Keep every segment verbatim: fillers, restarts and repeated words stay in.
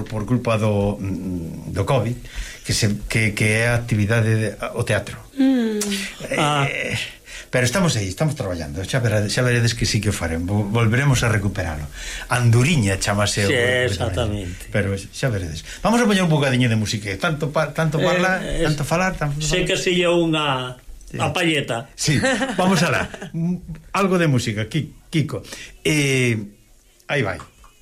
por, por culpa do, do COVID, que, se, que, que é a actividade de, o teatro. Mm. Eh, ah. Pero estamos aí, estamos traballando. Xa, verades, xa veredes que sí que o faremos. Volveremos a recuperalo. Anduriña chamase. Sí, o, exactamente. Pero xa veredes. Vamos a poñer un bocadinho de música. Tanto pa, tanto parla, eh, tanto falar, tanto sei que si é unha sí. a palleta. Sí, vamos alá. Algo de música, Kiko. Eh, aí vai.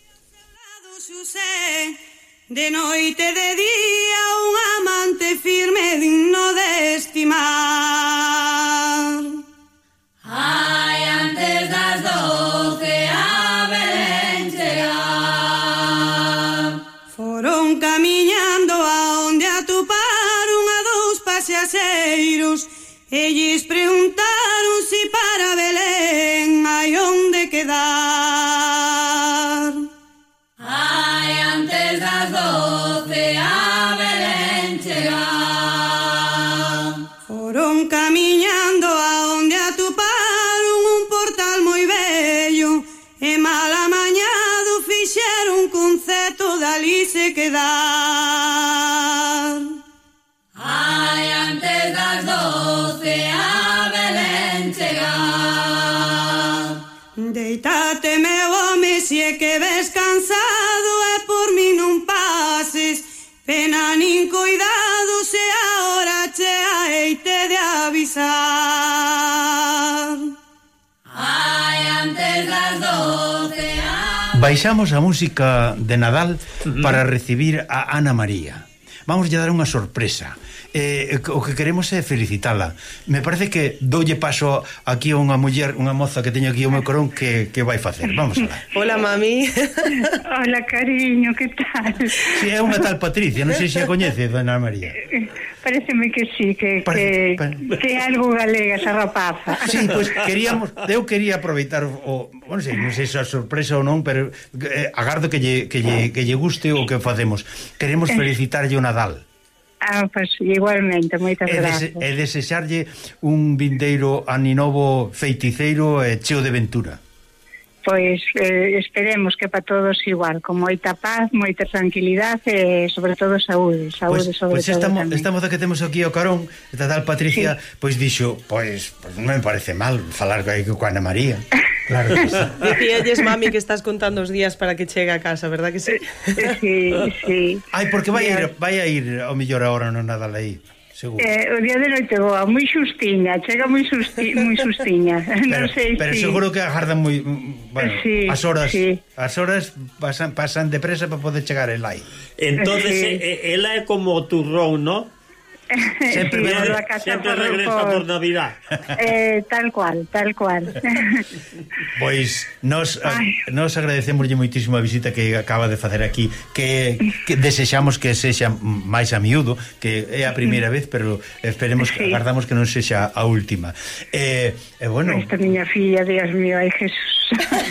De noite de día un amante firme digno de estimar. Ai, antes das doce a Belén chegar. Foron camiñando a onde atoparon a dous paseaseiros. Ellos preguntaron si para Belén hai onde quedar. Ai, antes das doce a Belén chegar. Foron camiñando a onde atoparon un portal moi bello e mal amañado fixeron un concerto dali se quedar. Ai, antes das doce a Belén chegar. Deitate, meu home, se é que ves cansado e por mí non pases pena nin cuidado se a hora chea heite de avisar. Ai, antes das doce a... Baixamos a música de Nadal uh-huh. para recibir a Ana María. Vamos a dar unha sorpresa. Eh, o que queremos é felicitala. Me parece que doulle paso aquí a unha muller, unha moza que teño aquí o meu corón que, que vai facer. Vamos alá. Hola, mami. Hola, cariño, que tal? Si, é unha tal Patricia, non sei se a coñece, dona María. Pareceme que sí, que, Parece, que, pa... que é algo galega esa rapaza. Sí, pois pues queríamos, eu quería aproveitar o, non sei, non sei se a sorpresa ou non, pero eh, agardo que lle, que, lle, que lle guste o que facemos. Queremos felicitarlle o Nadal. Ah, pois pues, igualmente, moitas e gracias. E desexarlle un vindeiro aninovo feiticeiro e cheo de ventura. Pois eh, esperemos que para todos igual, con moita paz, moita tranquilidade e sobre todo saúde, saúde pues, sobre pues todo estamos, tamén. Estamos que temos aquí o carón, esta tal Patricia, sí. Pois dixo, pois, pois non me parece mal falar con Ana María. Claro que sí. Dicíalles, mami, que estás contando os días para que chegue a casa, verdad que sí? Sí, sí. Ai, porque vai a ir, vai a ir ao mellor ahora no Nadal aí. Seguro. Eh, o día de noite boa, moi xustiña, chega moi xusti, moi xustiña. Non sei pero si... seguro que agardan moi, bueno, sí, as horas, sí. As horas pasan pasan depresa para poder chegar el aí. Entonces sí. eh, ela é como o turrón, ¿no? Sempre, sí, re, sempre por, regresa por, por Navidad. Eh, tal cual, tal cual. Pois nos, a, nos agradecemoslle moitísimo a visita que acaba de facer aquí, que, que desexamos que sexa máis a miúdo, que é a primeira vez, pero esperemos, sí. Agardamos que non sexa a última. Eh, eh, bueno, esta miña filla, Dios mío, ai Jesús.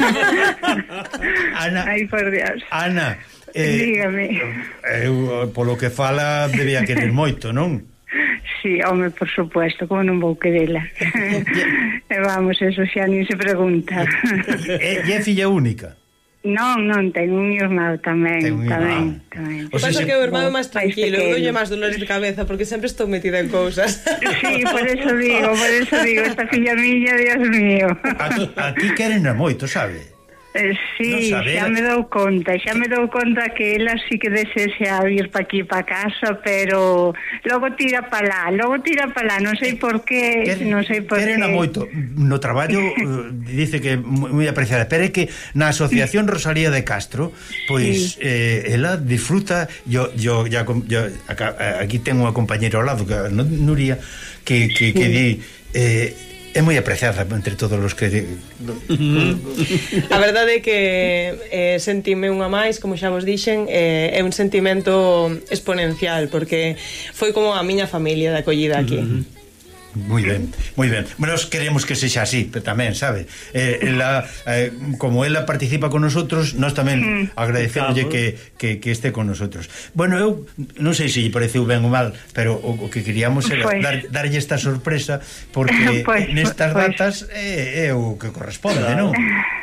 Ana, ai por Dios. Ana, eh, dígame. Eu, polo que fala, debía querer moito, non? Sí, home, por supuesto, como non vou querela. E vamos, eso xa nin se pregunta. E é filla única? Non, non, ten un irmão tamén. Ten un tamén, tamén. O sea, pasa que o irmão é máis tranquilo, eu doulle máis dolores de cabeza porque sempre estou metida en cousas. Sí, por eso digo, por eso digo, esta filla miña, Dios mío. A, a ti queren a moito, sabe? Eh, sí, no xa me dou conta, xa me dou conta que ela sí que desea vir pa aquí, pa casa, pero logo tira pa lá, logo tira pa lá, non sei por qué, non sei por qué. Queren a moito, no traballo dice que moi apreciada, pero é que na Asociación Rosalía de Castro, pois sí. eh, ela disfruta, yo, yo, ya, yo aquí tengo unha compañera ao lado, que Nuria, que, que, que di... Eh, é moi apreciada entre todos os que... A verdade é que eh, sentime unha máis, como xa vos dixen, eh, é un sentimento exponencial, porque foi como a miña familia de acollida aquí. Uh-huh. Moi ben, moi ben. Nos queremos que sexa así, pero tamén, sabe? Eh, ela, eh, como ela participa con nosotros, nós tamén mm. agradecémoslle que, que, que este con nosotros. Bueno, eu non sei se lle pareceu ben ou mal, pero o, o que queríamos era pues. dar, darlle esta sorpresa, porque pues, nestas pues. datas é, é o que corresponde, non?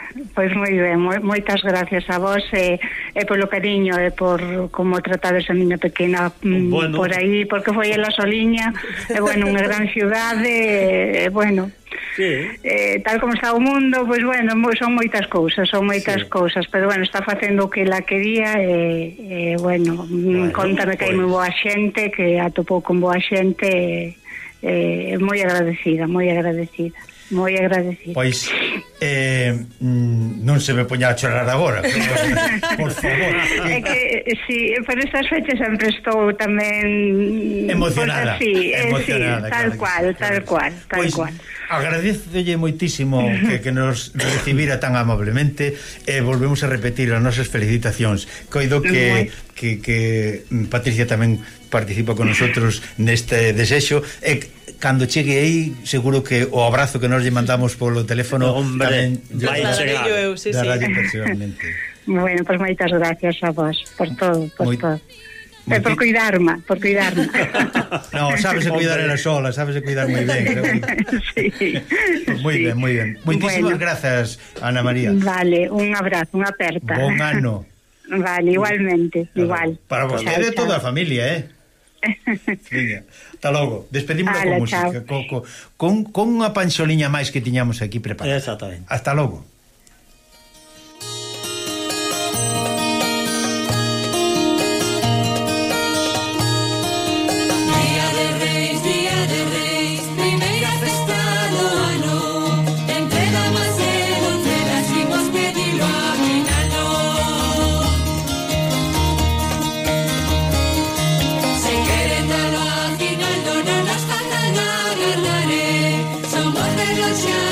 pois moi ben, moi, moitas gracias a vos e, e polo cariño e por como tratades a miña pequena mm, bueno. por aí, porque foi ela soliña e bueno, unha gran ciudade e bueno, sí. eh, tal como está o mundo, pois bueno, son moitas cousas, son moitas sí. cousas, pero bueno, está facendo o que ela quería e, e bueno, bueno, contame que hai moi boa xente, que atopou con boa xente e, e moi agradecida, moi agradecida. Moi agradecida. Pois eh, non se me poña a chorar agora, pero, por favor. É que, si, por estas fechas sempre estou tamén emocionada. Pues así, emocionada, eh, sí, tal claro, cual, claro. tal cual, tal Pois, cual. agradecelle moitísimo que, que nos recibira tan amablemente e volvemos a repetir as nosas felicitacións. Coido que, que, que Patricia tamén participa con nosotros neste desexo e cando chegue aí seguro que o abrazo que nos lle mandamos polo teléfono hombre, vai chegar eu, sí, sí. personalmente. Bueno, pois pues moitas gracias a vos por todo, por Moi, todo. E por cuidarme, por cuidarme. No, sabes cuidar ela sola, sabes cuidar moi ben. Sí. Moi sí. ben, moi ben. Moitísimas bueno. grazas, Ana María. Vale, un abrazo, unha aperta. Bon ano. Vale, igualmente, igual. Para vostede e toda a familia, eh? Venga, hasta logo. Despedimos con música co, co, con, con unha panxoliña máis que tiñamos aquí preparada. Exactamente. Hasta logo. Día de Reis, Día de Reis, primeira festa do ano. Entre damas e doncelas imos pedilo a Vinalo. Se queren dalo a Vinalo, non nos faltan a agardaré. Somos reloxas